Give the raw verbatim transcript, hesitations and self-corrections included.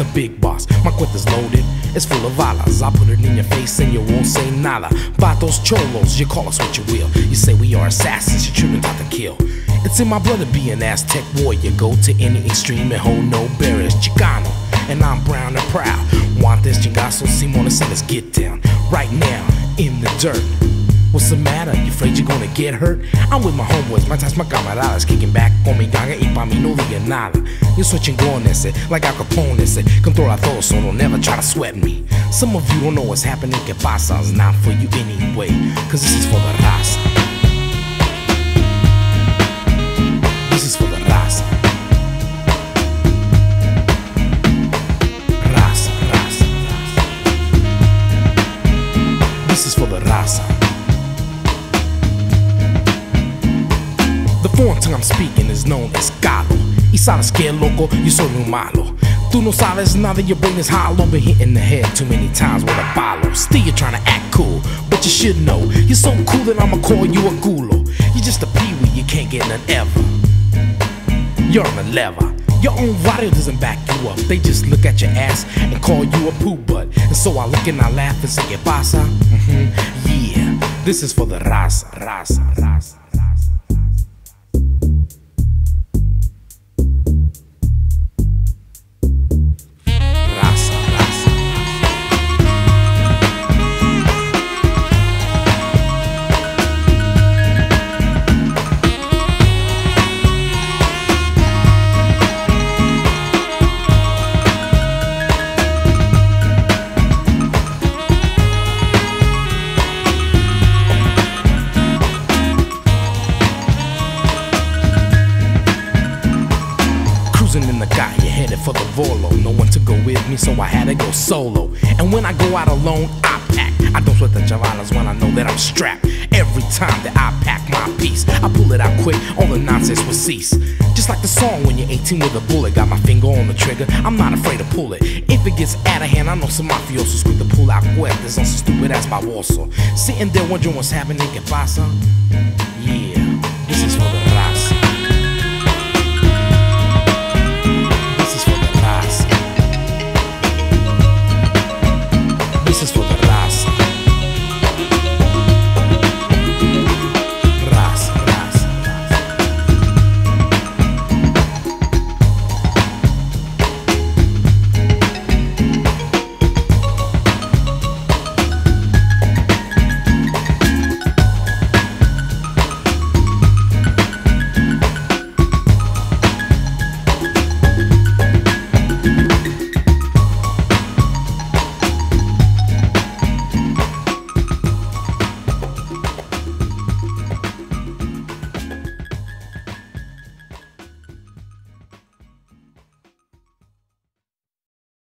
the big boss. My cuenta's loaded, it's full of balas. I put it in your face and you won't say nada. Vatos cholos, you call us what you will. You say we are assassins, you're tripping out to kill. It's in my blood to be an Aztec warrior. Go to any extreme and hold no barriers. Chicano, and I'm brown and proud. Want this chingazo, Simona, so let's get down. Right now, in the dirt. What's the matter? You afraid you're gonna get hurt? I'm with my homeboys, my ties, my camaradas, kicking back con mi ganga y pa' mí no diga nada. Yo soy chingón ese, like Al Capone ese. Controla todo, so don't never try to sweat me. Some of you don't know what's happening, que pasa? It's not for you anyway, cause this is for the raza. This is for the raza. Raza, raza, raza. This is for the raza. The foreign tongue I'm speaking is known as Galo. Y sabes que loco, yo soy muy malo. Tú no sabes nada, your brain is hollow. Been hit in the head too many times with a follow. Still you're trying to act cool, but you should know you're so cool that I'ma call you a gulo. You're just a peewee, you can't get none ever. You're on the lever. Your own radio doesn't back you up. They just look at your ass and call you a poo butt. And so I look and I laugh and say, ¿Qué pasa? Mm-hmm. Yeah, this is for the raza, raza, raza. In the guy, you headed for the Volo. No one to go with me, so I had to go solo. And when I go out alone, I pack. I don't sweat the javalas when I know that I'm strapped. Every time that I pack my piece, I pull it out quick, all the nonsense will cease. Just like the song when you're eighteen with a bullet. Got my finger on the trigger, I'm not afraid to pull it. If it gets out of hand, I know some mafiosos quick to pull out cuerdas on some stupid ass baboso. Sitting there wondering what's happening, ¿Qué pasa?